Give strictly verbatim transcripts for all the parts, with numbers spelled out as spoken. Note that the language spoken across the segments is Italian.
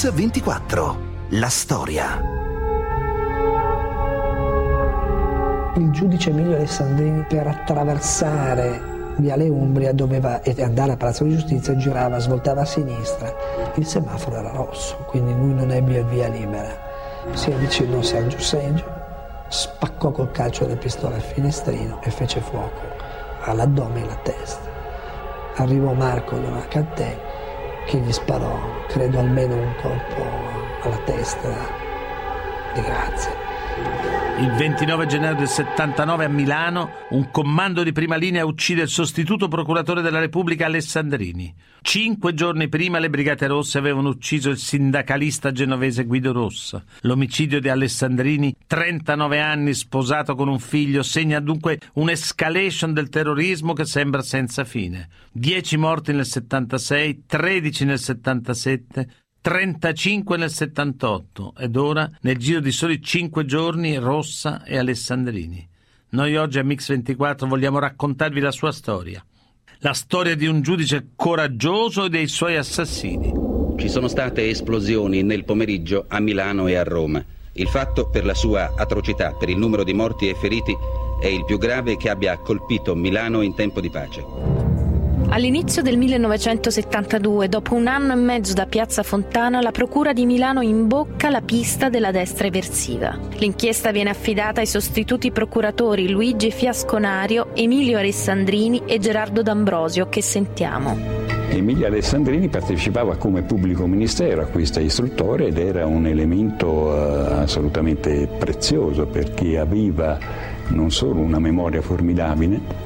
Mix ventiquattro, la storia. Il giudice Emilio Alessandrini, per attraversare Viale Umbria doveva andare a Palazzo di Giustizia, girava, svoltava a sinistra, il semaforo era rosso, quindi lui non ebbe via libera. Si avvicinò a Sergio Seggio, spaccò col calcio della pistola il finestrino e fece fuoco all'addome e alla testa. Arrivò Marco Donacantè che gli sparò, credo, almeno un colpo alla testa di grazia. Il ventinove gennaio del settantanove a Milano un comando di prima linea uccide il sostituto procuratore della Repubblica Alessandrini. Cinque giorni prima le Brigate Rosse avevano ucciso il sindacalista genovese Guido Rossa. L'omicidio di Alessandrini, trentanove anni, sposato con un figlio, segna dunque un'escalation del terrorismo che sembra senza fine. Dieci morti nel settantasei, tredici nel settantasette, trentacinque nel settantotto ed ora, nel giro di soli cinque giorni, Rossa e Alessandrini. Noi oggi a Mix ventiquattro vogliamo raccontarvi la sua storia. La storia di un giudice coraggioso e dei suoi assassini. Ci sono state esplosioni nel pomeriggio a Milano e a Roma. Il fatto, per la sua atrocità, per il numero di morti e feriti, è il più grave che abbia colpito Milano in tempo di pace. All'inizio del millenovecentosettantadue, dopo un anno e mezzo da Piazza Fontana, la Procura di Milano imbocca la pista della destra eversiva. L'inchiesta viene affidata ai sostituti procuratori Luigi Fiasconario, Emilio Alessandrini e Gerardo D'Ambrosio, che sentiamo. Emilio Alessandrini partecipava come pubblico ministero a questa istruttoria ed era un elemento uh, assolutamente prezioso, perché aveva non solo una memoria formidabile,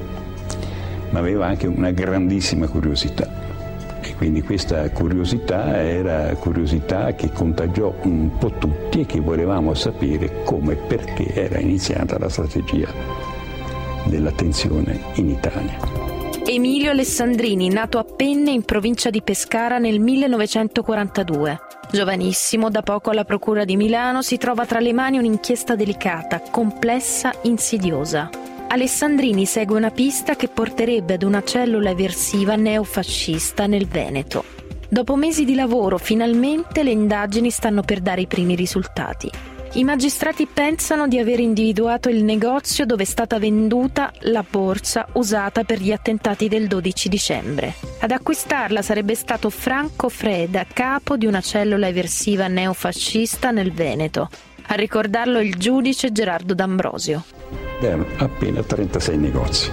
ma aveva anche una grandissima curiosità, e quindi questa curiosità era curiosità che contagiò un po' tutti e che volevamo sapere come e perché era iniziata la strategia dell'attenzione in Italia. Emilio Alessandrini, nato a Penne in provincia di Pescara nel millenovecentoquarantadue. Giovanissimo, da poco alla Procura di Milano, si trova tra le mani un'inchiesta delicata, complessa, insidiosa. Alessandrini segue una pista che porterebbe ad una cellula eversiva neofascista nel Veneto. Dopo mesi di lavoro, finalmente le indagini stanno per dare i primi risultati. I magistrati pensano di aver individuato il negozio dove è stata venduta la borsa usata per gli attentati del dodici dicembre. Ad acquistarla sarebbe stato Franco Freda, capo di una cellula eversiva neofascista nel Veneto. A ricordarlo il giudice Gerardo D'Ambrosio. Erano appena trentasei negozi.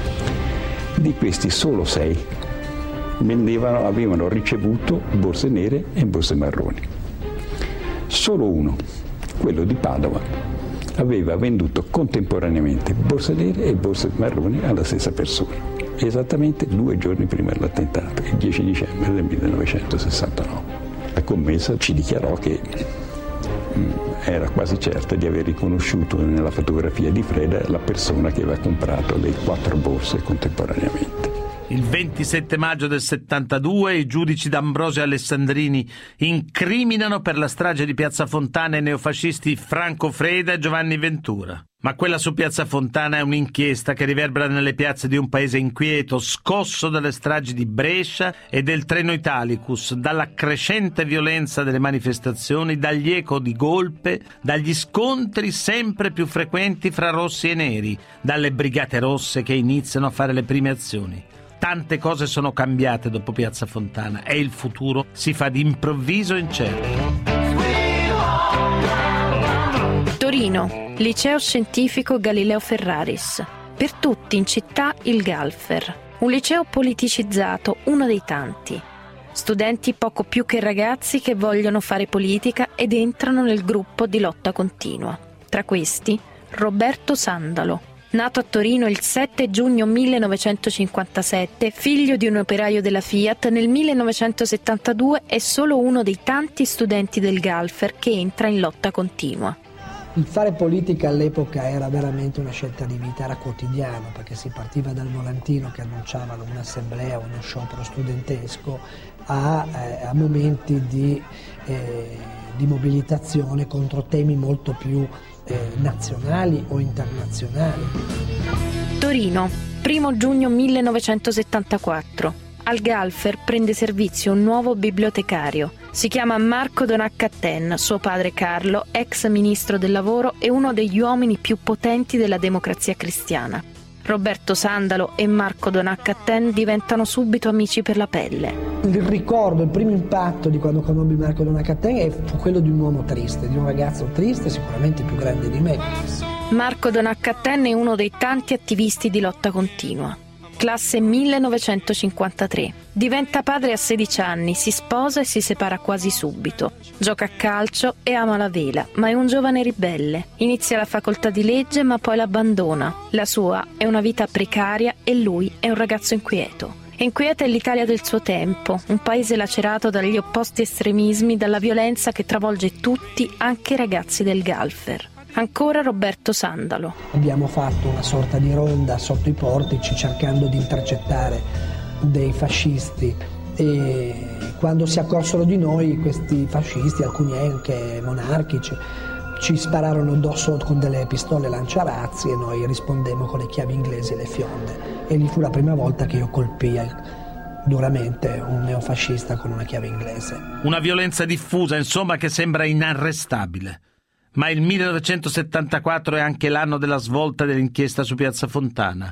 Di questi solo sei vendevano, avevano ricevuto borse nere e borse marroni. Solo uno, quello di Padova, aveva venduto contemporaneamente borse nere e borse marroni alla stessa persona, esattamente due giorni prima dell'attentato, il dieci dicembre del millenovecentosessantanove. La commessa ci dichiarò che era quasi certa di aver riconosciuto nella fotografia di Freda la persona che aveva comprato le quattro borse contemporaneamente. Il ventisette maggio del settantadue i giudici D'Ambrosio e Alessandrini incriminano per la strage di Piazza Fontana i neofascisti Franco Freda e Giovanni Ventura. Ma quella su Piazza Fontana è un'inchiesta che riverbera nelle piazze di un paese inquieto, scosso dalle stragi di Brescia e del treno Italicus, dalla crescente violenza delle manifestazioni, dagli eco di golpe, dagli scontri sempre più frequenti fra rossi e neri, dalle brigate rosse che iniziano a fare le prime azioni. Tante cose sono cambiate dopo Piazza Fontana e il futuro si fa d'improvviso incerto. Torino, Liceo Scientifico Galileo Ferraris. Per tutti in città il Galfer. Un liceo politicizzato, uno dei tanti. Studenti poco più che ragazzi che vogliono fare politica ed entrano nel gruppo di lotta continua. Tra questi, Roberto Sandalo. Nato a Torino il sette giugno millenovecentocinquantasette, figlio di un operaio della Fiat, nel millenovecentosettantadue è solo uno dei tanti studenti del Galfer che entra in lotta continua. Il fare politica all'epoca era veramente una scelta di vita, era quotidiano, perché si partiva dal volantino che annunciavano un'assemblea, uno sciopero studentesco, a, eh, a momenti di, eh, di mobilitazione contro temi molto più eh, nazionali o internazionali. Torino, primo giugno millenovecentosettantaquattro. Al Galfer prende servizio un nuovo bibliotecario. Si chiama Marco Donat-Cattin, suo padre Carlo, ex ministro del lavoro e uno degli uomini più potenti della Democrazia Cristiana. Roberto Sandalo e Marco Donat-Cattin diventano subito amici per la pelle. Il ricordo, il primo impatto di quando conobbi Marco Donat-Cattin fu quello di un uomo triste, di un ragazzo triste, sicuramente più grande di me. Marco Donat-Cattin è uno dei tanti attivisti di lotta continua. Classe millenovecentocinquantatré. Diventa padre a sedici anni, si sposa e si separa quasi subito. Gioca a calcio e ama la vela, ma è un giovane ribelle. Inizia la facoltà di legge ma poi l'abbandona. La sua è una vita precaria e lui è un ragazzo inquieto. Inquieta è l'Italia del suo tempo, un paese lacerato dagli opposti estremismi, dalla violenza che travolge tutti, anche i ragazzi del Galfer. Ancora Roberto Sandalo. Abbiamo fatto una sorta di ronda sotto i portici cercando di intercettare dei fascisti e quando si accorsero di noi questi fascisti, alcuni anche monarchici, ci spararono addosso con delle pistole lanciarazzi e noi rispondemmo con le chiavi inglesi e le fionde. E lì fu la prima volta che io colpii duramente un neofascista con una chiave inglese. Una violenza diffusa, insomma, che sembra inarrestabile. Ma il millenovecentosettantaquattro è anche l'anno della svolta dell'inchiesta su Piazza Fontana.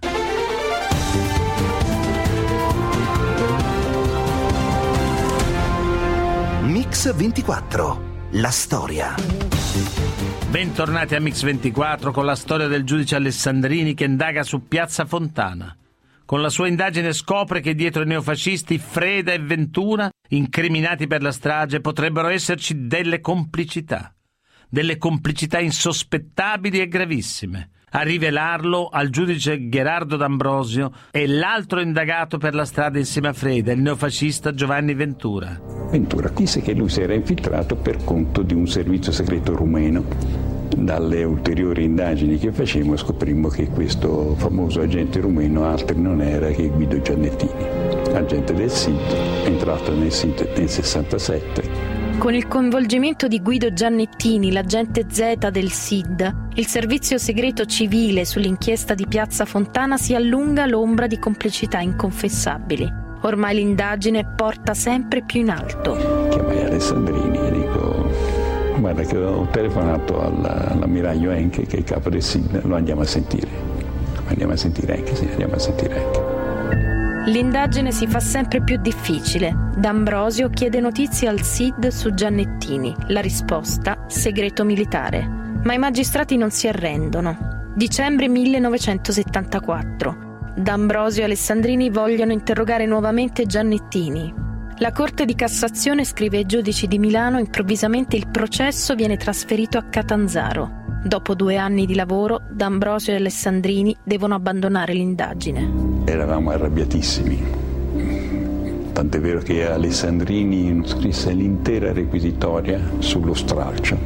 Mix ventiquattro, la storia. Bentornati a Mix ventiquattro con la storia del giudice Alessandrini che indaga su Piazza Fontana. Con la sua indagine scopre che dietro i neofascisti Freda e Ventura, incriminati per la strage, potrebbero esserci delle complicità. Delle complicità insospettabili e gravissime. A rivelarlo al giudice Gherardo D'Ambrosio e l'altro indagato per la strada insieme a Freda, il neofascista Giovanni Ventura. Ventura disse che lui si era infiltrato per conto di un servizio segreto rumeno. Dalle ulteriori indagini che facemmo scoprimmo che questo famoso agente rumeno altro non era che Guido Giannettini, agente del S I D, entrato nel S I D nel sessantasette. Con il coinvolgimento di Guido Giannettini, l'agente Z del S I D, il servizio segreto civile sull'inchiesta di Piazza Fontana si allunga l'ombra di complicità inconfessabili. Ormai l'indagine porta sempre più in alto. Chiamai Alessandrini e dico: guarda che ho telefonato alla, all'ammiraglio Henke, che è il capo del S I D, lo andiamo a sentire. Andiamo a sentire Henke, sì, andiamo a sentire Henke. L'indagine si fa sempre più difficile. D'Ambrosio chiede notizie al S I D su Giannettini. La risposta: segreto militare. Ma i magistrati non si arrendono. Dicembre millenovecentosettantaquattro. D'Ambrosio e Alessandrini vogliono interrogare nuovamente Giannettini. La Corte di Cassazione scrive ai giudici di Milano: improvvisamente il processo viene trasferito a Catanzaro. Dopo due anni di lavoro, D'Ambrosio e Alessandrini devono abbandonare l'indagine. Eravamo arrabbiatissimi, tant'è vero che Alessandrini scrisse l'intera requisitoria sullo stralcio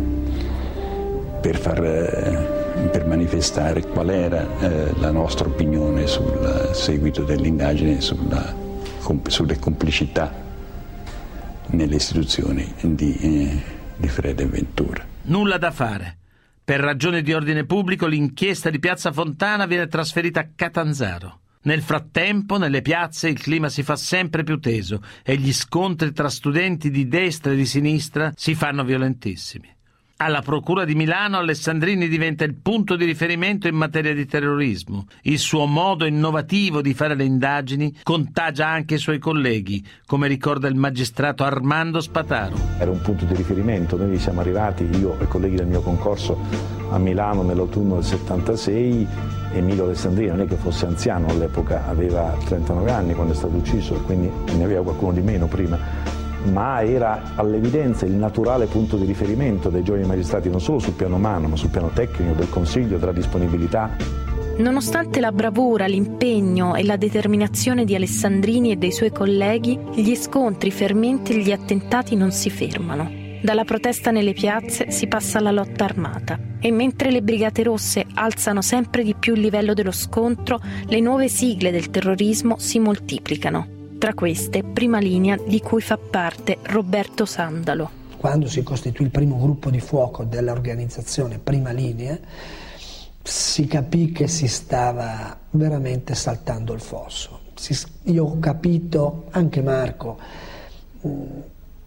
per, far, per manifestare qual era eh, la nostra opinione sul seguito dell'indagine, sulla, sulle complicità nelle istituzioni di, eh, di Freda e Ventura. Nulla da fare. Per ragioni di ordine pubblico l'inchiesta di Piazza Fontana viene trasferita a Catanzaro. Nel frattempo, nelle piazze il clima si fa sempre più teso e gli scontri tra studenti di destra e di sinistra si fanno violentissimi. Alla Procura di Milano Alessandrini diventa il punto di riferimento in materia di terrorismo. Il suo modo innovativo di fare le indagini contagia anche i suoi colleghi, come ricorda il magistrato Armando Spataro. Era un punto di riferimento, noi siamo arrivati, io e i colleghi del mio concorso, a Milano nell'autunno del settantasei. Emilio Alessandrini non è che fosse anziano all'epoca, aveva trentanove anni quando è stato ucciso, quindi ne aveva qualcuno di meno prima, ma era all'evidenza il naturale punto di riferimento dei giovani magistrati non solo sul piano umano ma sul piano tecnico, del consiglio, della disponibilità. Nonostante la bravura, l'impegno e la determinazione di Alessandrini e dei suoi colleghi, gli scontri, i fermenti e gli attentati non si fermano. Dalla protesta nelle piazze si passa alla lotta armata e mentre le Brigate Rosse alzano sempre di più il livello dello scontro, le nuove sigle del terrorismo si moltiplicano. Tra queste, Prima Linea, di cui fa parte Roberto Sandalo. Quando si costituì il primo gruppo di fuoco dell'organizzazione Prima Linea, si capì che si stava veramente saltando il fosso. Si, io ho capito, anche Marco,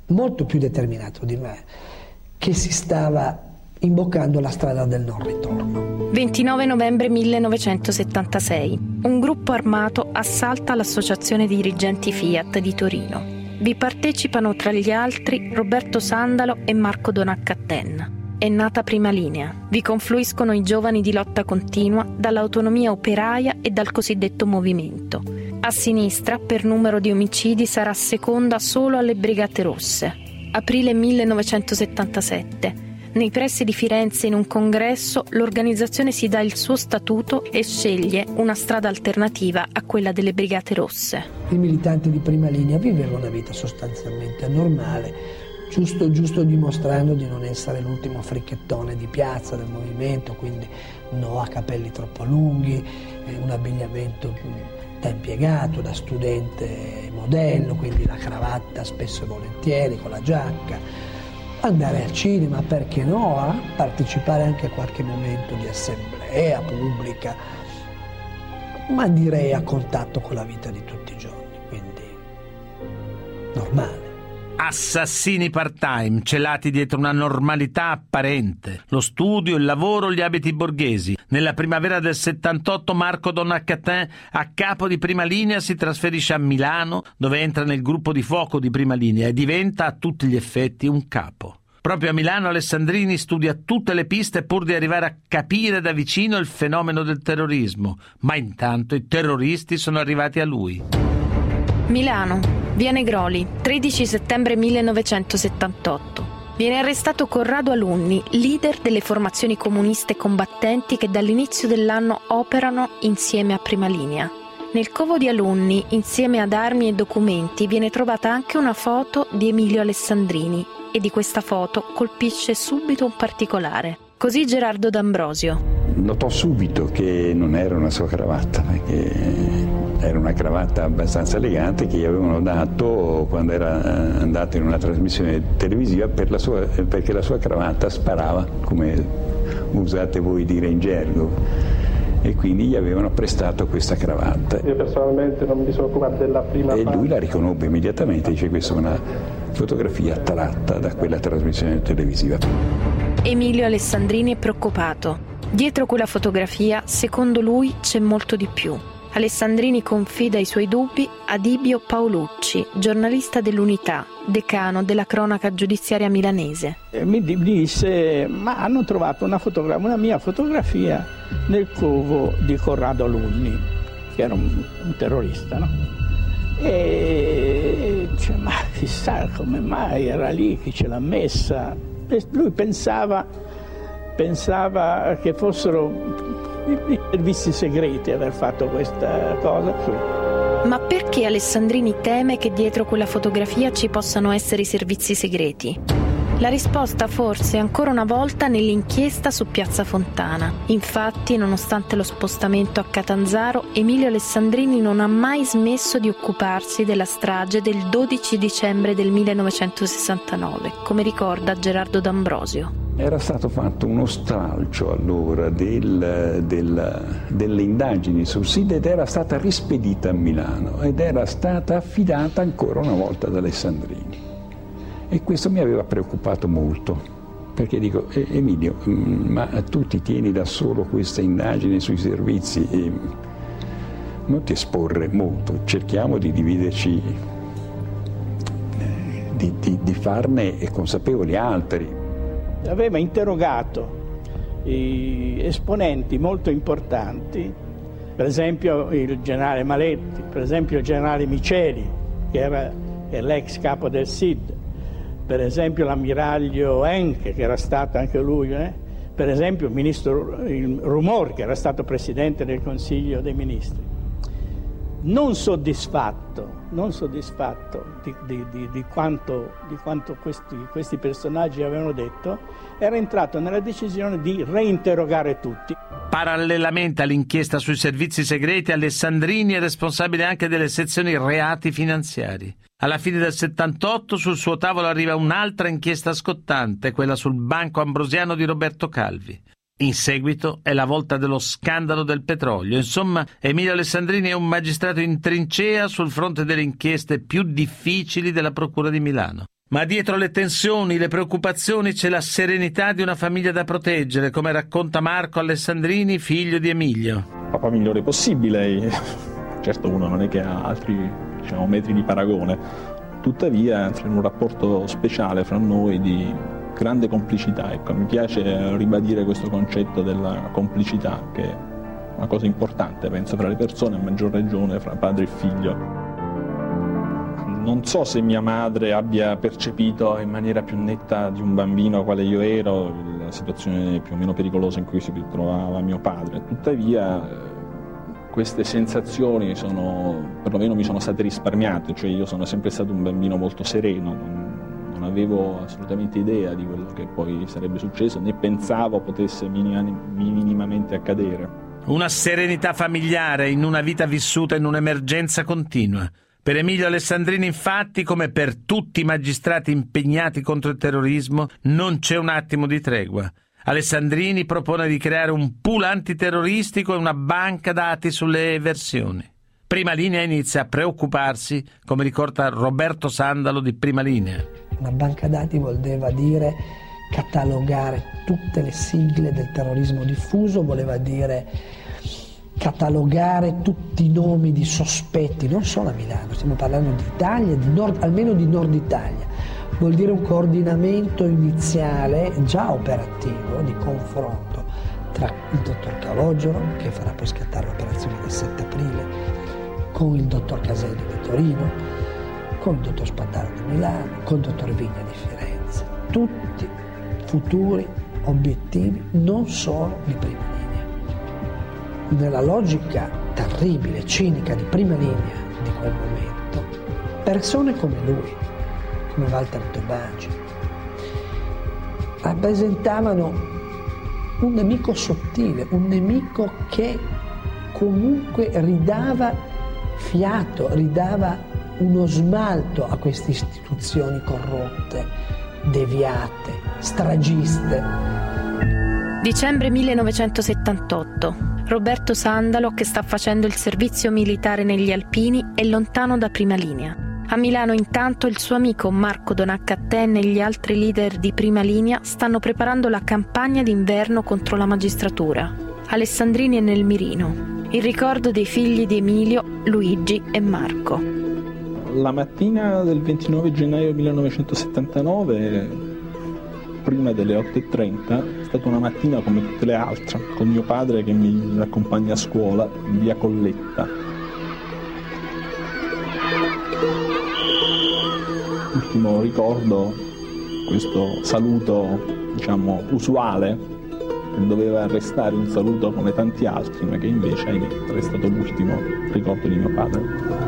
molto più determinato di me, che si stava imboccando la strada del non ritorno. ventinove novembre millenovecentosettantasei. Un gruppo armato assalta l'associazione dirigenti Fiat di Torino. Vi partecipano tra gli altri Roberto Sandalo e Marco Donat-Cattin. È nata Prima Linea. Vi confluiscono i giovani di lotta continua dall'autonomia operaia e dal cosiddetto movimento. A sinistra, per numero di omicidi, sarà seconda solo alle Brigate Rosse. Aprile millenovecentosettantasette. Nei pressi di Firenze, in un congresso, l'organizzazione si dà il suo statuto e sceglie una strada alternativa a quella delle Brigate Rosse. I militanti di Prima Linea vivevano una vita sostanzialmente normale, giusto giusto dimostrando di non essere l'ultimo fricchettone di piazza del movimento, quindi no a capelli troppo lunghi, un abbigliamento da impiegato, da studente modello, quindi la cravatta spesso e volentieri con la giacca, andare al cinema, perché no, a partecipare anche a qualche momento di assemblea pubblica, ma direi a contatto con la vita di tutti i giorni, quindi normale. Assassini part-time, celati dietro una normalità apparente. Lo studio, il lavoro, gli abiti borghesi. Nella primavera del settantotto Marco Donat-Cattin, a capo di Prima Linea, si trasferisce a Milano, dove entra nel gruppo di fuoco di Prima Linea e diventa a tutti gli effetti un capo. Proprio a Milano Alessandrini studia tutte le piste pur di arrivare a capire da vicino il fenomeno del terrorismo, ma intanto i terroristi sono arrivati a lui. Milano. Via Negroli, tredici settembre millenovecentosettantotto. Viene arrestato Corrado Alunni, leader delle formazioni comuniste combattenti che dall'inizio dell'anno operano insieme a Prima Linea. Nel covo di Alunni, insieme ad armi e documenti, viene trovata anche una foto di Emilio Alessandrini e di questa foto colpisce subito un particolare. Così Gerardo D'Ambrosio. Notò subito che non era una sua cravatta, perché era una cravatta abbastanza elegante che gli avevano dato quando era andato in una trasmissione televisiva per la sua, perché la sua cravatta sparava, come usate voi dire in gergo, e quindi gli avevano prestato questa cravatta. Io personalmente non mi sono occupato della prima e parte. Lui la riconobbe immediatamente, dice questa è una fotografia tratta da quella trasmissione televisiva. Emilio Alessandrini è preoccupato. Dietro quella fotografia, secondo lui, c'è molto di più. Alessandrini confida i suoi dubbi a Dibio Paolucci, giornalista dell'Unità, decano della cronaca giudiziaria milanese. Mi disse, ma hanno trovato una, fotogra- una mia fotografia nel covo di Corrado Alunni, che era un, un terrorista, no? E dice, ma chissà come mai era lì, chi ce l'ha messa? E lui pensava, pensava che fossero i servizi segreti aver fatto questa cosa. Ma perché Alessandrini teme che dietro quella fotografia ci possano essere i servizi segreti? La risposta forse ancora una volta nell'inchiesta su Piazza Fontana. Infatti, nonostante lo spostamento a Catanzaro, Emilio Alessandrini non ha mai smesso di occuparsi della strage del dodici dicembre del millenovecentosessantanove, come ricorda Gerardo D'Ambrosio. Era stato fatto uno stralcio allora del, del, delle indagini sul S I D ed era stata rispedita a Milano ed era stata affidata ancora una volta ad Alessandrini. E questo mi aveva preoccupato molto, perché dico, Emilio, ma tu ti tieni da solo questa indagine sui servizi e non ti esporre molto, cerchiamo di dividerci, di, di, di farne consapevoli altri. Aveva interrogato i esponenti molto importanti, per esempio il generale Maletti, per esempio il generale Miceli, che era l'ex capo del S I D, per esempio l'ammiraglio Henke, che era stato anche lui, eh? per esempio il ministro il Rumor, che era stato presidente del Consiglio dei Ministri. Non soddisfatto, non soddisfatto di, di, di, di quanto, di quanto questi, questi personaggi avevano detto, era entrato nella decisione di reinterrogare tutti. Parallelamente all'inchiesta sui servizi segreti, Alessandrini è responsabile anche delle sezioni reati finanziari. Alla fine del settantotto sul suo tavolo arriva un'altra inchiesta scottante, quella sul Banco Ambrosiano di Roberto Calvi. In seguito è la volta dello scandalo del petrolio. Insomma, Emilio Alessandrini è un magistrato in trincea sul fronte delle inchieste più difficili della Procura di Milano. Ma dietro le tensioni, le preoccupazioni c'è la serenità di una famiglia da proteggere, come racconta Marco Alessandrini, figlio di Emilio. Papà migliore possibile, certo uno non è che ha altri, diciamo, metri di paragone, tuttavia c'è un rapporto speciale fra noi di grande complicità. Ecco, mi piace ribadire questo concetto della complicità, che è una cosa importante, penso, fra le persone, a maggior ragione fra padre e figlio. Non so se mia madre abbia percepito in maniera più netta di un bambino quale io ero la situazione più o meno pericolosa in cui si trovava mio padre, tuttavia queste sensazioni sono, perlomeno mi sono state risparmiate, cioè io sono sempre stato un bambino molto sereno, non, non avevo assolutamente idea di quello che poi sarebbe successo, né pensavo potesse minimamente accadere. Una serenità familiare in una vita vissuta in un'emergenza continua. Per Emilio Alessandrini, infatti, come per tutti i magistrati impegnati contro il terrorismo, non c'è un attimo di tregua. Alessandrini propone di creare un pool antiterroristico e una banca dati sulle eversioni. Prima Linea inizia a preoccuparsi, come ricorda Roberto Sandalo di Prima Linea. Una banca dati voleva dire catalogare tutte le sigle del terrorismo diffuso, voleva dire catalogare tutti i nomi di sospetti, non solo a Milano, stiamo parlando d'Italia, di nord, almeno di Nord Italia. Vuol dire un coordinamento iniziale già operativo di confronto tra il dottor Calogero, che farà poi scattare l'operazione del sette aprile, con il dottor Caselli di Torino, con il dottor Spadaro di Milano, con il dottor Vigna di Firenze. Tutti futuri obiettivi, non solo di Prima Linea. Nella logica terribile, cinica di Prima Linea di quel momento, persone come lui, come Walter Tobagi, rappresentavano un nemico sottile, un nemico che comunque ridava fiato, ridava uno smalto a queste istituzioni corrotte, deviate, stragiste. Dicembre millenovecentosettantotto. Roberto Sandalo, che sta facendo il servizio militare negli Alpini, è lontano da Prima Linea. A Milano intanto il suo amico Marco Donat-Cattin e gli altri leader di Prima Linea stanno preparando la campagna d'inverno contro la magistratura. Alessandrini è nel mirino. Il ricordo dei figli di Emilio, Luigi e Marco. La mattina del ventinove gennaio millenovecentosettantanove, prima delle otto e trenta, è stata una mattina come tutte le altre, con mio padre che mi accompagna a scuola in via Colletta. Ultimo ricordo, questo saluto, diciamo, usuale, che doveva restare un saluto come tanti altri, ma che invece è stato l'ultimo ricordo di mio padre.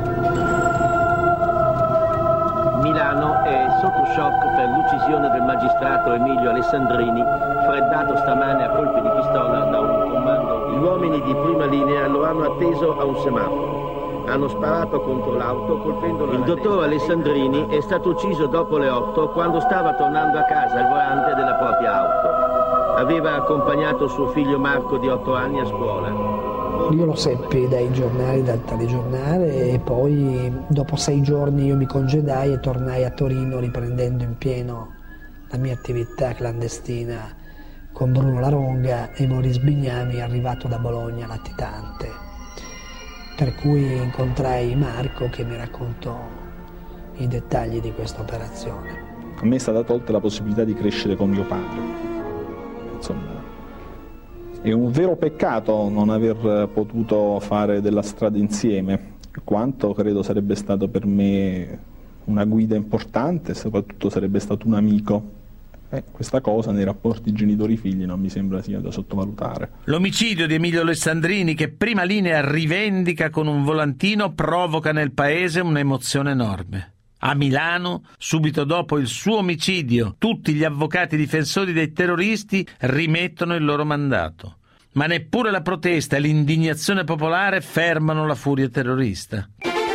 Milano è sotto shock per l'uccisione del magistrato Emilio Alessandrini, freddato stamane a colpi di pistola da un comando. Gli uomini di Prima Linea lo hanno atteso a un semaforo. Hanno sparato contro l'auto colpendolo. Il dottor Alessandrini è stato ucciso dopo le otto quando stava tornando a casa al volante della propria auto. Aveva accompagnato suo figlio Marco di otto anni a scuola. Io lo seppi dai giornali, dal telegiornale, e poi dopo sei giorni io mi congedai e tornai a Torino riprendendo in pieno la mia attività clandestina con Bruno Laronga e Maurice Bignami, arrivato da Bologna latitante. Per cui incontrai Marco che mi raccontò i dettagli di questa operazione. A me è stata tolta la possibilità di crescere con mio padre. Insomma, è un vero peccato non aver potuto fare della strada insieme, quanto credo sarebbe stato per me una guida importante e soprattutto sarebbe stato un amico. Eh, questa cosa nei rapporti genitori-figli non mi sembra sia da sottovalutare. L'omicidio di Emilio Alessandrini, che Prima Linea rivendica con un volantino, provoca nel paese un'emozione enorme. A Milano, subito dopo il suo omicidio, tutti gli avvocati difensori dei terroristi rimettono il loro mandato. Ma neppure la protesta e l'indignazione popolare fermano la furia terrorista.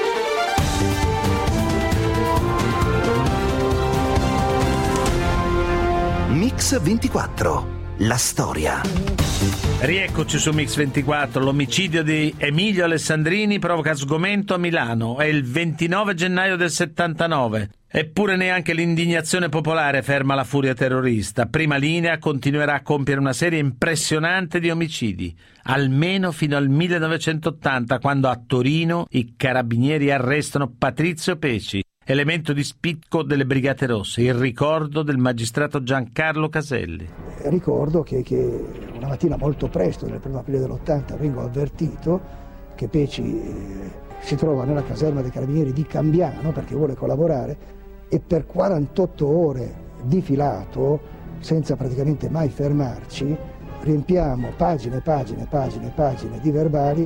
Mix ventiquattro, la storia. Rieccoci su Mix ventiquattro. L'omicidio di Emilio Alessandrini provoca sgomento a Milano. È il ventinove gennaio del settantanove. Eppure neanche l'indignazione popolare ferma la furia terrorista. Prima Linea continuerà a compiere una serie impressionante di omicidi, almeno fino al millenovecentottanta, quando a Torino i carabinieri arrestano Patrizio Peci, elemento di spicco delle Brigate Rosse, il ricordo del magistrato Giancarlo Caselli. Ricordo che, che una mattina molto presto, nel primo aprile dell'ottanta, vengo avvertito che Peci eh, si trova nella caserma dei carabinieri di Cambiano perché vuole collaborare, e per quarantotto ore di filato, senza praticamente mai fermarci, riempiamo pagine, pagine, pagine, pagine di verbali.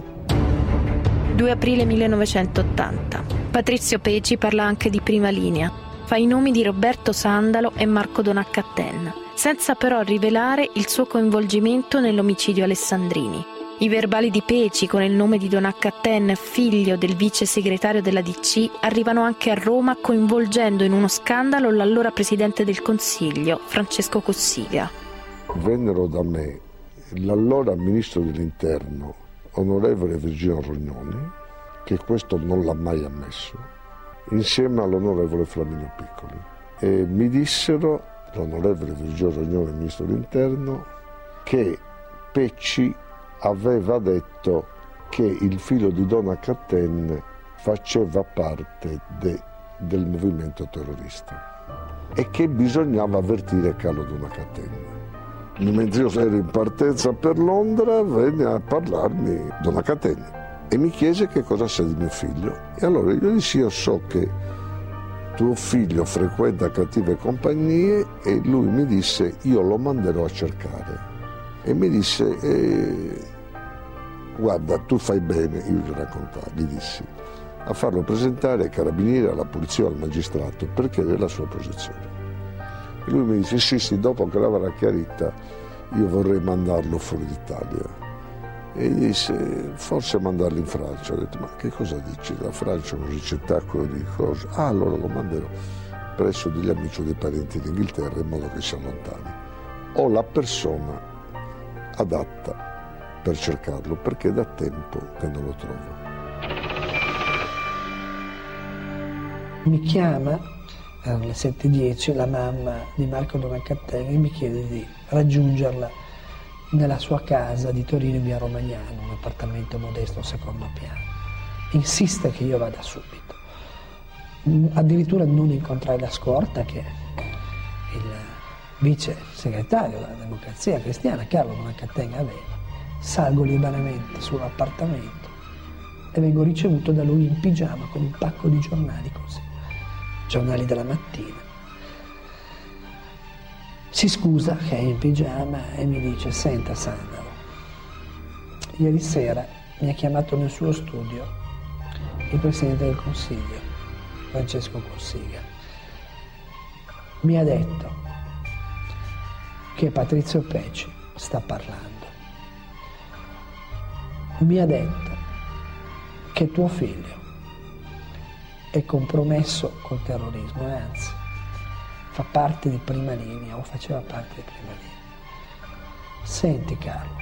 due aprile millenovecentottanta. Patrizio Peci parla anche di Prima Linea. Fa i nomi di Roberto Sandalo e Marco Donat-Cattin, senza però rivelare il suo coinvolgimento nell'omicidio Alessandrini. I verbali di Peci con il nome di Donat-Cattin, figlio del vice segretario della D C, arrivano anche a Roma, coinvolgendo in uno scandalo l'allora presidente del Consiglio, Francesco Cossiga. Vennero da me l'allora ministro dell'Interno, onorevole Virginio Rognoni, che questo non l'ha mai ammesso, insieme all'onorevole Flaminio Piccoli, e mi dissero, l'onorevole Virginio Rognoni, ministro dell'Interno, che Peci aveva detto che il figlio di Donat-Cattin faceva parte de, del movimento terrorista e che bisognava avvertire Carlo Donat-Cattin. Mentre io ero in partenza per Londra, venne a parlarmi Donat-Cattin e mi chiese che cosa sa di mio figlio. E allora io dissi: io so che tuo figlio frequenta cattive compagnie, e lui mi disse: io lo manderò a cercare. E mi disse: eh, guarda, tu fai bene, io gli raccontai, gli dissi, a farlo presentare ai carabinieri, alla polizia, al magistrato, per chiedere la sua posizione. E lui mi disse: sì, sì, dopo che l'avrà chiarita io vorrei mandarlo fuori d'Italia. E gli disse: forse mandarlo in Francia. Ho detto: ma che cosa dici? La Francia è un ricettacolo di cose. Ah, allora lo manderò presso degli amici o dei parenti in Inghilterra, in modo che si allontani. Ho la persona adatta per cercarlo, perché è da tempo che non lo trovo. Mi chiama, erano le sette e dieci, la mamma di Marco Donat-Cattin, e mi chiede di raggiungerla nella sua casa di Torino in via Romagnano, un appartamento modesto al secondo piano. Insiste che io vada subito. Addirittura non incontrai la scorta che il vice segretario della Democrazia Cristiana, Carlo Donat-Cattin, aveva. Salgo liberamente sull'appartamento e vengo ricevuto da lui in pigiama con un pacco di giornali così, giornali della mattina. Si scusa che è in pigiama e mi dice: senta Sandalo, ieri sera mi ha chiamato nel suo studio il Presidente del Consiglio, Francesco Cossiga. Mi ha detto che Patrizio Peci sta parlando. Mi ha detto che tuo figlio è compromesso col terrorismo, e anzi fa parte di Prima Linea o faceva parte di Prima Linea. Senti Carlo,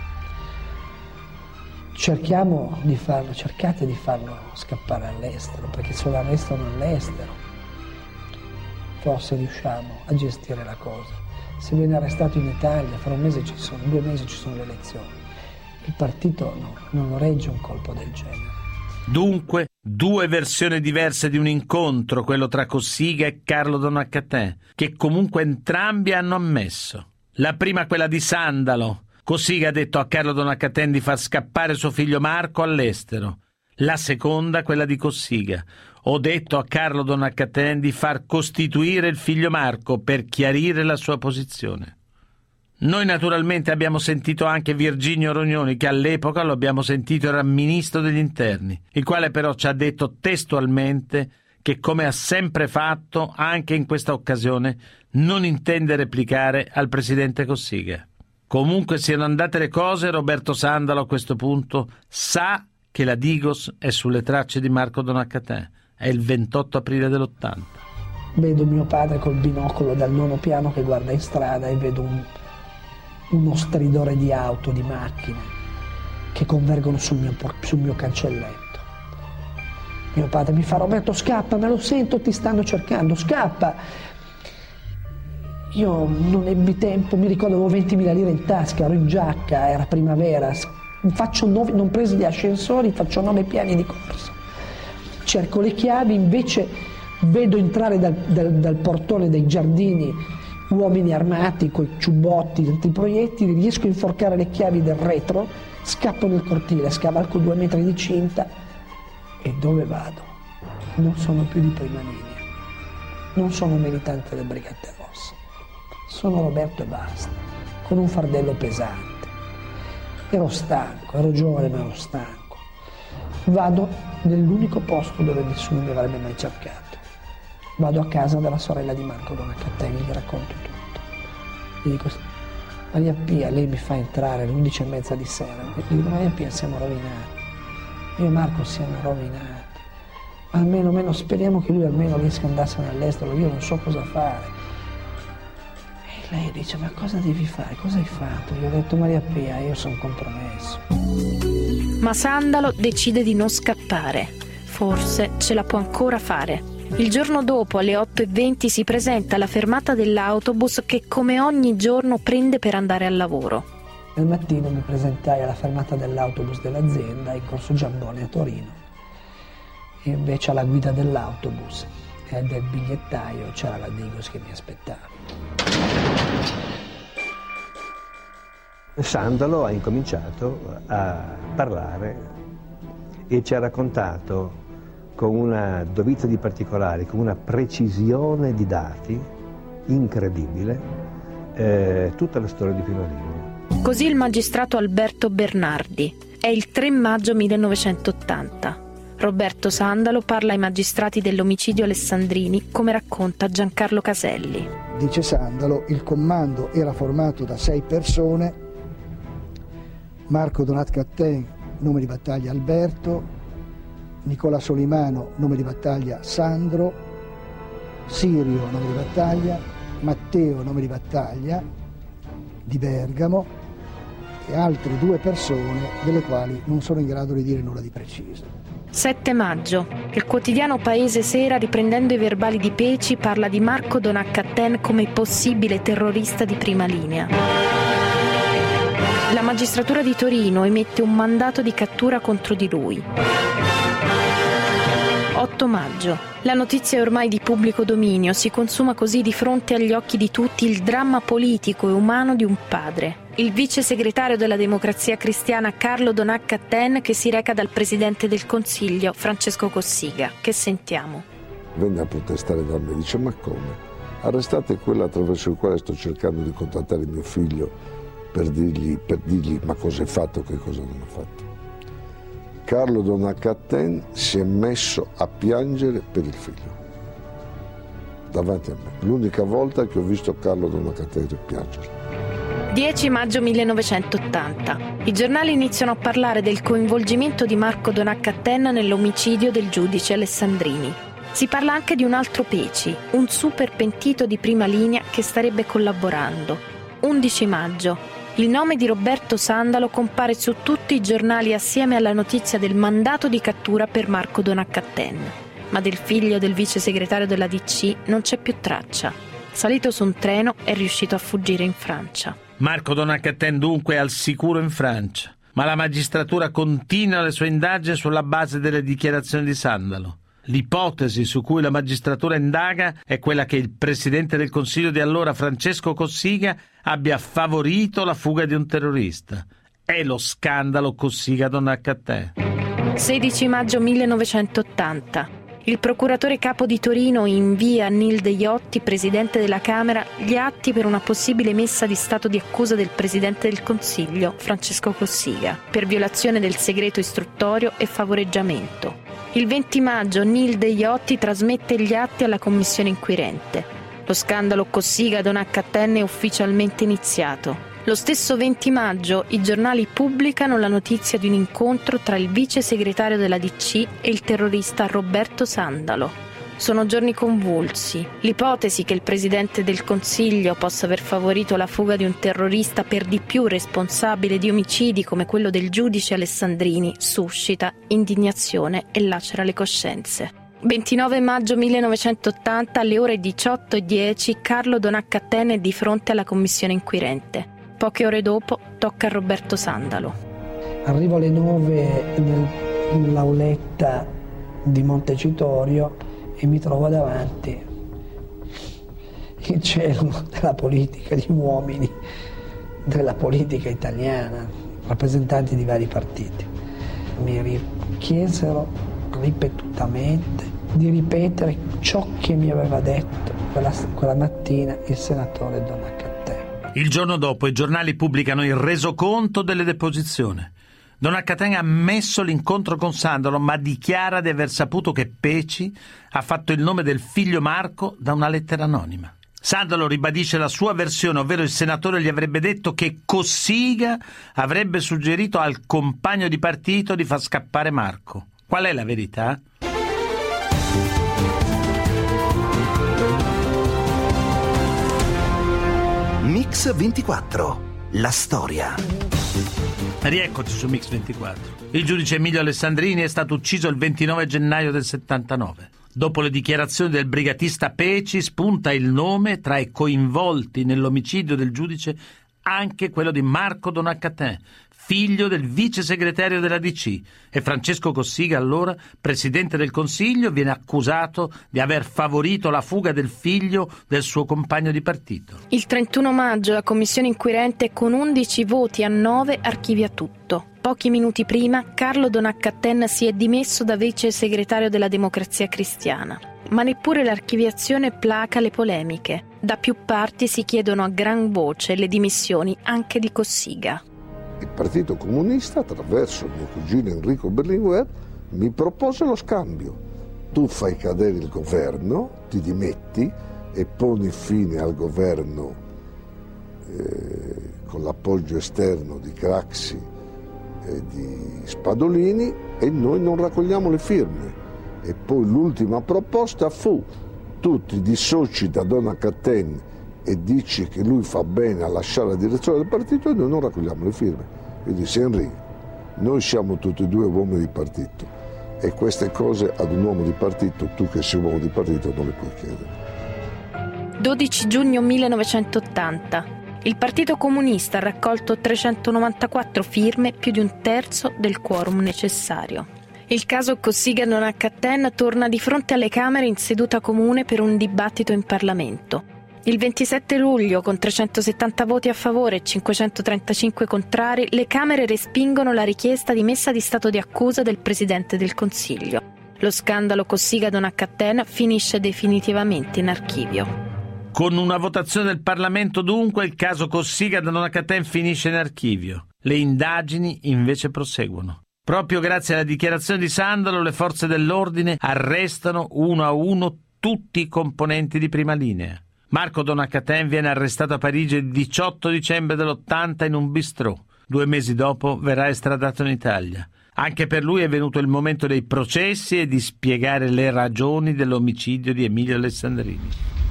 cerchiamo di farlo, cercate di farlo scappare all'estero, perché se lo arrestano all'estero forse riusciamo a gestire la cosa. Se viene arrestato in Italia, fra un mese ci sono, due mesi ci sono le elezioni. Il partito no, non regge un colpo del genere. Dunque, due versioni diverse di un incontro, quello tra Cossiga e Carlo Donat-Cattin, che comunque entrambi hanno ammesso. La prima, quella di Sandalo. Cossiga ha detto a Carlo Donat-Cattin di far scappare suo figlio Marco all'estero. La seconda, quella di Cossiga. Ho detto a Carlo Donat-Cattin di far costituire il figlio Marco per chiarire la sua posizione. Noi naturalmente abbiamo sentito anche Virginio Rognoni, che all'epoca lo abbiamo sentito era ministro degli interni, il quale però ci ha detto testualmente che, come ha sempre fatto, anche in questa occasione non intende replicare al presidente Cossiga. Comunque siano andate le cose, Roberto Sandalo a questo punto sa che la Digos è sulle tracce di Marco Donat-Cattin. È il ventotto aprile dell'ottanta. Vedo mio padre col binocolo dal nono piano che guarda in strada e vedo un uno stridore di auto, di macchine che convergono sul mio, sul mio cancelletto. Mio padre mi fa: Roberto, scappa, me lo sento, ti stanno cercando, scappa. Io non ebbi tempo, mi ricordo avevo ventimila lire in tasca, ero in giacca, era primavera, faccio nove, non presi gli ascensori, faccio nove piani di corsa. Cerco le chiavi, invece vedo entrare dal, dal, dal portone dei giardini uomini armati con i ciubotti, i proiettili, riesco a inforcare le chiavi del retro, scappo nel cortile, scavalco due metri di cinta e dove vado? Non sono più di prima linea, non sono militante delle Brigate Rosse, sono Roberto e basta, con un fardello pesante. Ero stanco, ero giovane ma ero stanco. Vado nell'unico posto dove nessuno mi avrebbe mai cercato. Vado a casa della sorella di Marco Donat-Cattin, gli racconto tutto. Gli dico: Maria Pia, lei mi fa entrare alle undici e mezza di sera. Gli dico: Maria Pia, siamo rovinati. Io e Marco siamo rovinati. Almeno, almeno speriamo che lui almeno riesca ad andarsene all'estero, io non so cosa fare. E lei dice: ma cosa devi fare? Cosa hai fatto? Gli ho detto: Maria Pia, io sono compromesso. Ma Sandalo decide di non scappare. Forse ce la può ancora fare. Il giorno dopo, alle otto e venti, si presenta alla fermata dell'autobus che come ogni giorno prende per andare al lavoro. Nel mattino mi presentai alla fermata dell'autobus dell'azienda in corso Giambone a Torino. E invece alla guida dell'autobus e del bigliettaio c'era la Digos che mi aspettava. Sandalo ha incominciato a parlare e ci ha raccontato con una dovizia di particolari, con una precisione di dati incredibile, eh, tutta la storia di Prima Linea. Così il magistrato Alberto Bernardi. È il tre maggio millenovecentottanta. Roberto Sandalo parla ai magistrati dell'omicidio Alessandrini, come racconta Giancarlo Caselli. Dice Sandalo: il comando era formato da sei persone: Marco Donat-Cattin, nome di battaglia Alberto; Nicola Solimano, nome di battaglia Sandro; Sirio, nome di battaglia; Matteo, nome di battaglia di Bergamo, e altre due persone delle quali non sono in grado di dire nulla di preciso. sette maggio. Il quotidiano Paese Sera, riprendendo i verbali di Peci, parla di Marco Donat-Cattin come possibile terrorista di prima linea. La magistratura di Torino emette un mandato di cattura contro di lui. otto maggio. La notizia è ormai di pubblico dominio, si consuma così di fronte agli occhi di tutti il dramma politico e umano di un padre. Il vice segretario della Democrazia Cristiana Carlo Donat-Cattin che si reca dal Presidente del Consiglio Francesco Cossiga. Che sentiamo? Venne a protestare da me, dice: ma come? Arrestate quello attraverso il quale sto cercando di contattare mio figlio per dirgli, per dirgli ma cosa hai fatto, che cosa non ha fatto. Carlo Donat-Cattin si è messo a piangere per il figlio, davanti a me. L'unica volta che ho visto Carlo Donat-Cattin piangere. dieci maggio millenovecentottanta. I giornali iniziano a parlare del coinvolgimento di Marco Donat-Cattin nell'omicidio del giudice Alessandrini. Si parla anche di un altro Peci, un super pentito di prima linea che starebbe collaborando. undici maggio. Il nome di Roberto Sandalo compare su tutti i giornali assieme alla notizia del mandato di cattura per Marco Donat-Cattin. Ma del figlio del vice segretario della D C non c'è più traccia. Salito su un treno, è riuscito a fuggire in Francia. Marco Donat-Cattin dunque è al sicuro in Francia, ma la magistratura continua le sue indagini sulla base delle dichiarazioni di Sandalo. L'ipotesi su cui la magistratura indaga è quella che il presidente del Consiglio di allora, Francesco Cossiga, abbia favorito la fuga di un terrorista. È lo scandalo Cossiga-Donat-Cattin. sedici maggio millenovecentottanta. Il procuratore capo di Torino invia a Nil De Iotti, presidente della Camera, gli atti per una possibile messa di stato di accusa del presidente del Consiglio, Francesco Cossiga, per violazione del segreto istruttorio e favoreggiamento. Il venti maggio Nil De Iotti trasmette gli atti alla commissione inquirente. Lo scandalo Cossiga-Donat-Cattin è ufficialmente iniziato. Lo stesso venti maggio i giornali pubblicano la notizia di un incontro tra il vice segretario della D C e il terrorista Roberto Sandalo. Sono giorni convulsi. L'ipotesi che il Presidente del Consiglio possa aver favorito la fuga di un terrorista per di più responsabile di omicidi come quello del giudice Alessandrini suscita indignazione e lacera le coscienze. ventinove maggio millenovecentottanta, alle ore diciotto e dieci, Carlo Donat-Cattin è di fronte alla commissione inquirente. Poche ore dopo tocca a Roberto Sandalo. Arrivo alle nove nel, nell'auletta di Montecitorio e mi trovo davanti il cielo della politica, di uomini della politica italiana, rappresentanti di vari partiti. Mi chiesero ripetutamente di ripetere ciò che mi aveva detto quella, quella mattina il senatore Donat-Cattin. Il giorno dopo i giornali pubblicano il resoconto delle deposizioni. Donat-Cattin ha ammesso l'incontro con Sandalo, ma dichiara di aver saputo che Peci ha fatto il nome del figlio Marco da una lettera anonima. Sandalo ribadisce la sua versione, ovvero il senatore gli avrebbe detto che Cossiga avrebbe suggerito al compagno di partito di far scappare Marco. Qual è la verità? Mix ventiquattro, la storia. Rieccoci su Mix ventiquattro. Il giudice Emilio Alessandrini è stato ucciso il ventinove gennaio del settantanove. Dopo le dichiarazioni del brigatista Peci spunta il nome tra i coinvolti nell'omicidio del giudice anche quello di Marco Donat-Cattin, figlio del vice segretario della D C, e Francesco Cossiga, allora presidente del Consiglio, viene accusato di aver favorito la fuga del figlio del suo compagno di partito. Il trentuno maggio la commissione inquirente con undici voti a nove archivia tutto. Pochi minuti prima Carlo Donat-Cattin si è dimesso da vice segretario della Democrazia Cristiana. Ma neppure l'archiviazione placa le polemiche. Da più parti si chiedono a gran voce le dimissioni anche di Cossiga. Il Partito Comunista, attraverso mio cugino Enrico Berlinguer, mi propose lo scambio. Tu fai cadere il governo, ti dimetti e poni fine al governo eh, con l'appoggio esterno di Craxi e di Spadolini, e noi non raccogliamo le firme. E poi l'ultima proposta fu: tu ti dissoci da Donat-Cattin e dici che lui fa bene a lasciare la direzione del partito e noi non raccogliamo le firme. Io dissi: Enrico, noi siamo tutti e due uomini di partito e queste cose ad un uomo di partito, tu che sei uomo di partito, non le puoi chiedere. dodici giugno millenovecentottanta. Il Partito Comunista ha raccolto trecentonovantaquattro firme, più di un terzo del quorum necessario. Il caso Cossiga-Donat-Cattin torna di fronte alle Camere in seduta comune per un dibattito in Parlamento. Il ventisette luglio, con trecentosettanta voti a favore e cinquecentotrentacinque contrari, le Camere respingono la richiesta di messa di stato di accusa del Presidente del Consiglio. Lo scandalo Cossiga-Donat-Cattin finisce definitivamente in archivio. Con una votazione del Parlamento, dunque, il caso Cossiga-Donat-Cattin finisce in archivio. Le indagini invece proseguono. Proprio grazie alla dichiarazione di Sandalo, le forze dell'ordine arrestano uno a uno tutti i componenti di prima linea. Marco Donat-Cattin viene arrestato a Parigi il diciotto dicembre dell'ottanta in un bistrò. Due mesi dopo verrà estradato in Italia. Anche per lui è venuto il momento dei processi e di spiegare le ragioni dell'omicidio di Emilio Alessandrini.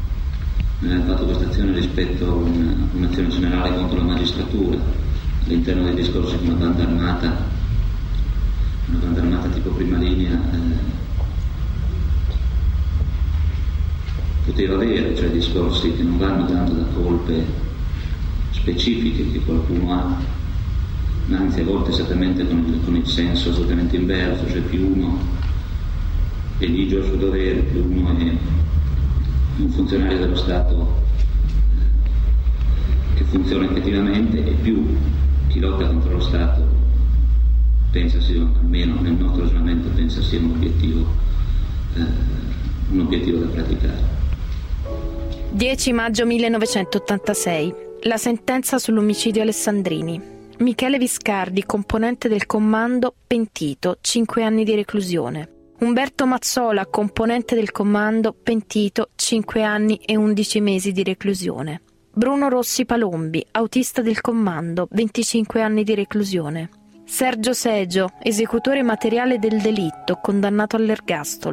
Ha fatto questa azione rispetto a un'azione generale contro la magistratura, all'interno dei discorsi di una banda armata, una banda armata tipo prima linea, eh, poteva avere, cioè discorsi che non vanno tanto da colpe specifiche che qualcuno ha, ma anzi a volte esattamente con il, con il senso esattamente inverso, cioè più uno è ligio al suo dovere, più uno è un funzionario dello Stato che funziona effettivamente, e più chi lotta contro lo Stato pensa sia, almeno nel nostro ragionamento, pensa sia un obiettivo, eh, un obiettivo da praticare. dieci maggio millenovecentottantasei. La sentenza sull'omicidio Alessandrini. Michele Viscardi, componente del comando, pentito, cinque anni di reclusione. Umberto Mazzola, componente del comando, pentito, cinque anni e undici mesi di reclusione. Bruno Rossi Palombi, autista del comando, venticinque anni di reclusione. Sergio Segio, esecutore materiale del delitto, condannato all'ergastolo.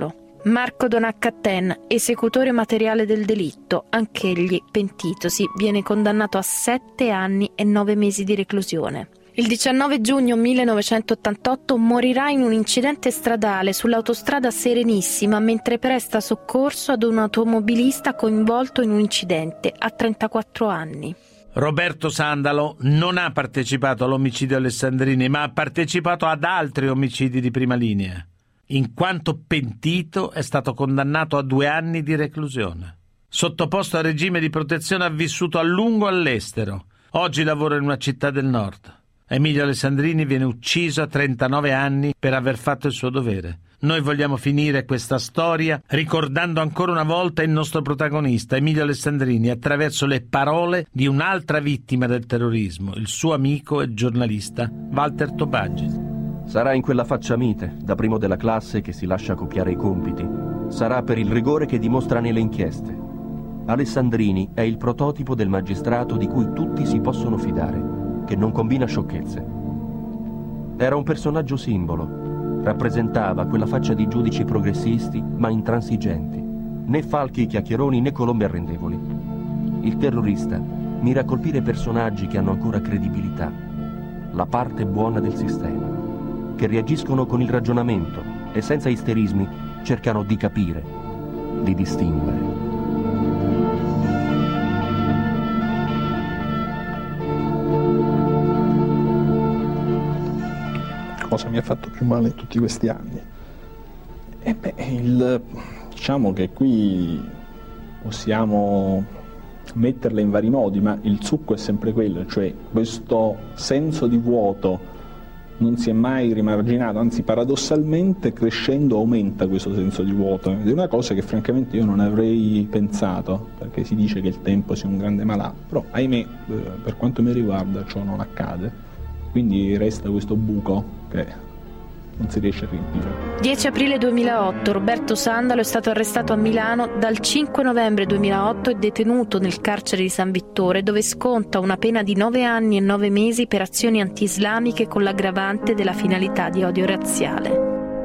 Marco Donat-Cattin, esecutore materiale del delitto, anch'egli pentitosi, viene condannato a sette anni e nove mesi di reclusione. Il diciannove giugno millenovecentottantotto morirà in un incidente stradale sull'autostrada Serenissima mentre presta soccorso ad un automobilista coinvolto in un incidente a trentaquattro anni. Roberto Sandalo non ha partecipato all'omicidio Alessandrini, ma ha partecipato ad altri omicidi di prima linea. In quanto pentito è stato condannato a due anni di reclusione. Sottoposto a regime di protezione ha vissuto a lungo all'estero. Oggi lavora in una città del nord. Emilio Alessandrini viene ucciso a trentanove anni per aver fatto il suo dovere. Noi vogliamo finire questa storia ricordando ancora una volta il nostro protagonista, Emilio Alessandrini, attraverso le parole di un'altra vittima del terrorismo, il suo amico e giornalista Walter Tobagi. Sarà in quella faccia mite, da primo della classe, che si lascia copiare i compiti. Sarà per il rigore che dimostra nelle inchieste. Alessandrini è il prototipo del magistrato di cui tutti si possono fidare, che non combina sciocchezze. Era un personaggio simbolo. Rappresentava quella faccia di giudici progressisti, ma intransigenti. Né falchi chiacchieroni né colombe arrendevoli. Il terrorista mira a colpire personaggi che hanno ancora credibilità. La parte buona del sistema, che reagiscono con il ragionamento e senza isterismi cercano di capire, di distinguere. Cosa mi ha fatto più male in tutti questi anni? E beh, il, diciamo che qui possiamo metterla in vari modi, ma il succo è sempre quello, cioè questo senso di vuoto non si è mai rimarginato, anzi paradossalmente crescendo aumenta questo senso di vuoto, ed è una cosa che francamente io non avrei pensato, perché si dice che il tempo sia un grande malato, però ahimè per quanto mi riguarda ciò non accade, quindi resta questo buco che non si riesce a riempire. dieci aprile duemilaotto Roberto Sandalo è stato arrestato a Milano. Dal cinque novembre duemilaotto è detenuto nel carcere di San Vittore, dove sconta una pena di nove anni e nove mesi per azioni anti-islamiche con l'aggravante della finalità di odio razziale.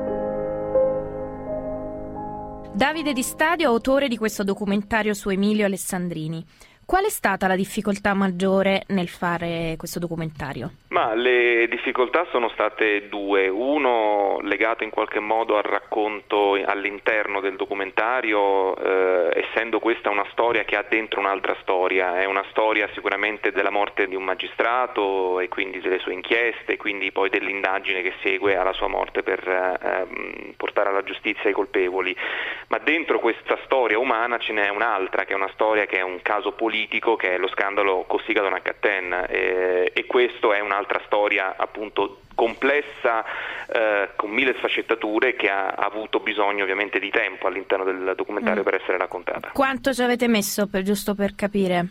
Davide Di Stadio, autore di questo documentario su Emilio Alessandrini. Qual è stata la difficoltà maggiore nel fare questo documentario? Ma le difficoltà sono state due. Uno legato in qualche modo al racconto all'interno del documentario, eh, essendo questa una storia che ha dentro un'altra storia. È una storia sicuramente della morte di un magistrato e quindi delle sue inchieste, e quindi poi dell'indagine che segue alla sua morte per eh, portare alla giustizia i colpevoli. Ma dentro questa storia umana ce n'è un'altra, che è una storia che è un caso politico, che è lo scandalo Cossiga Donat-Cattin, eh, e questo è un'altra storia appunto complessa, eh, con mille sfaccettature, che ha, ha avuto bisogno ovviamente di tempo all'interno del documentario mm. per essere raccontata. Quanto ci avete messo, per, giusto per capire?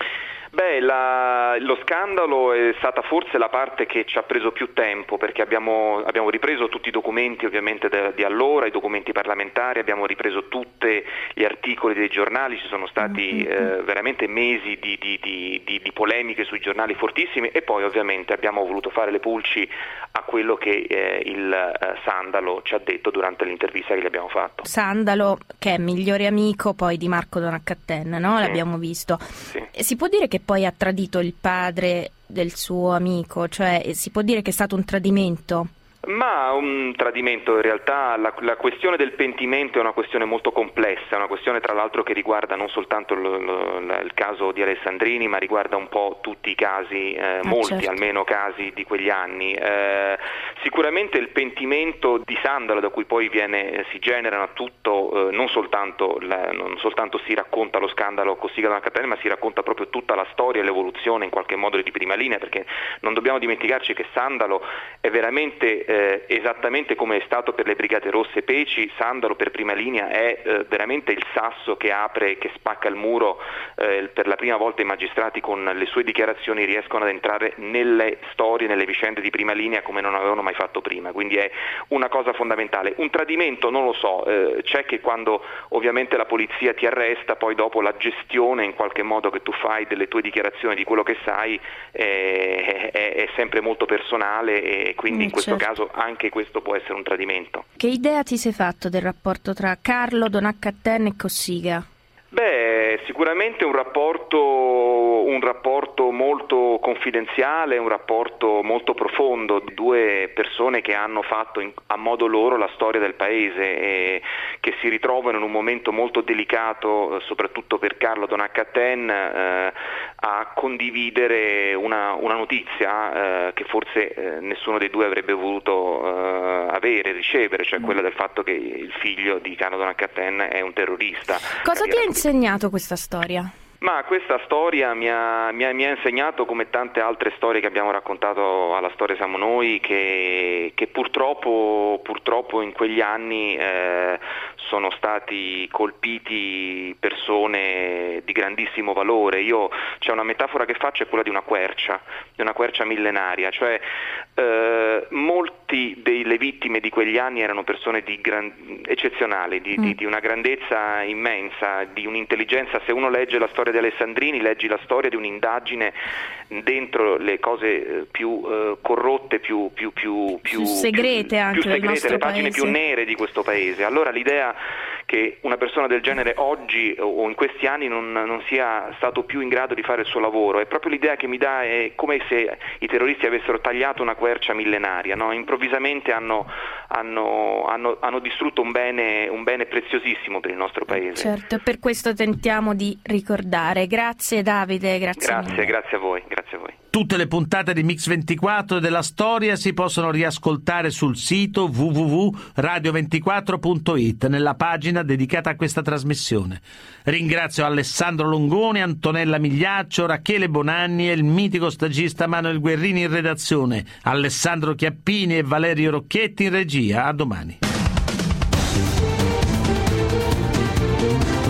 Beh, la, lo scandalo è stata forse la parte che ci ha preso più tempo, perché abbiamo, abbiamo ripreso tutti i documenti ovviamente de, di allora, i documenti parlamentari, abbiamo ripreso tutti gli articoli dei giornali, ci sono stati eh, veramente mesi di, di, di, di, di polemiche sui giornali fortissime, e poi ovviamente abbiamo voluto fare le pulci a quello che eh, il eh, Sandalo ci ha detto durante l'intervista che gli abbiamo fatto. Sandalo, che è migliore amico poi di Marco Donat-Cattin, no? Sì. L'abbiamo visto. Sì. Si può dire che poi ha tradito il padre del suo amico, cioè si può dire che è stato un tradimento? Ma un tradimento, in realtà la, la questione del pentimento è una questione molto complessa, è una questione tra l'altro che riguarda non soltanto lo, lo, il caso di Alessandrini, ma riguarda un po' tutti i casi, eh, ah, molti certo. almeno casi di quegli anni. Eh, sicuramente il pentimento di Sandalo, da cui poi viene, si genera tutto, eh, non soltanto la, non soltanto si racconta lo scandalo Cossiga Donat-Cattin, ma si racconta proprio tutta la storia e l'evoluzione in qualche modo di prima linea, perché non dobbiamo dimenticarci che Sandalo è veramente Eh, esattamente come è stato per le Brigate Rosse Peci. Sandalo per prima linea è eh, veramente il sasso che apre, che spacca il muro. Eh, per la prima volta i magistrati con le sue dichiarazioni riescono ad entrare nelle storie, nelle vicende di prima linea come non avevano mai fatto prima, quindi è una cosa fondamentale. Un tradimento non lo so, eh, c'è che quando ovviamente la polizia ti arresta, poi dopo la gestione in qualche modo che tu fai delle tue dichiarazioni, di quello che sai, eh, è, è sempre molto personale, e quindi mm, in questo certo. caso caso anche questo può essere un tradimento. Che idea ti sei fatto del rapporto tra Carlo, Don Accatten e Cossiga? Beh, sicuramente un rapporto, un rapporto molto confidenziale, un rapporto molto profondo, due persone che hanno fatto in, a modo loro la storia del paese e che si ritrovano in un momento molto delicato, soprattutto per Carlo Don Accatten, eh, a condividere una, una notizia eh, che forse eh, nessuno dei due avrebbe voluto eh, avere, ricevere, cioè quella del fatto che il figlio di Carlo Don Accatten è un terrorista. Cosa ti ha insegnato questa storia? Ma questa storia mi ha, mi, ha, mi ha insegnato, come tante altre storie che abbiamo raccontato alla Storia Siamo Noi, che, che purtroppo, purtroppo in quegli anni eh, sono stati colpiti persone di grandissimo valore. Io, c'è una metafora che faccio, è quella di una quercia, di una quercia millenaria, cioè eh, molti delle vittime di quegli anni erano persone di gran, eccezionali, di, mm. di, di una grandezza immensa, di un'intelligenza. Se uno legge la storia di Alessandrini, leggi la storia di un'indagine dentro le cose più eh, corrotte, più, più, più, più, più segrete, più, anche più segrete, le pagine paese. più nere di questo paese. Allora l'idea che una persona del genere oggi o in questi anni non, non sia stato più in grado di fare il suo lavoro, è proprio l'idea che mi dà, è come se i terroristi avessero tagliato una quercia millenaria, no? Improvvisamente hanno, hanno, hanno, hanno distrutto un bene, un bene preziosissimo per il nostro paese. Certo, per questo tentiamo di ricordare. Grazie Davide, grazie Grazie, mille. grazie a voi, grazie a voi. Tutte le puntate di Mix ventiquattro e della storia si possono riascoltare sul sito w w w punto radio ventiquattro punto i t nella pagina dedicata a questa trasmissione. Ringrazio Alessandro Longoni, Antonella Migliaccio, Rachele Bonanni e il mitico stagista Manuel Guerrini in redazione, Alessandro Chiappini e Valerio Rocchetti in regia. A domani.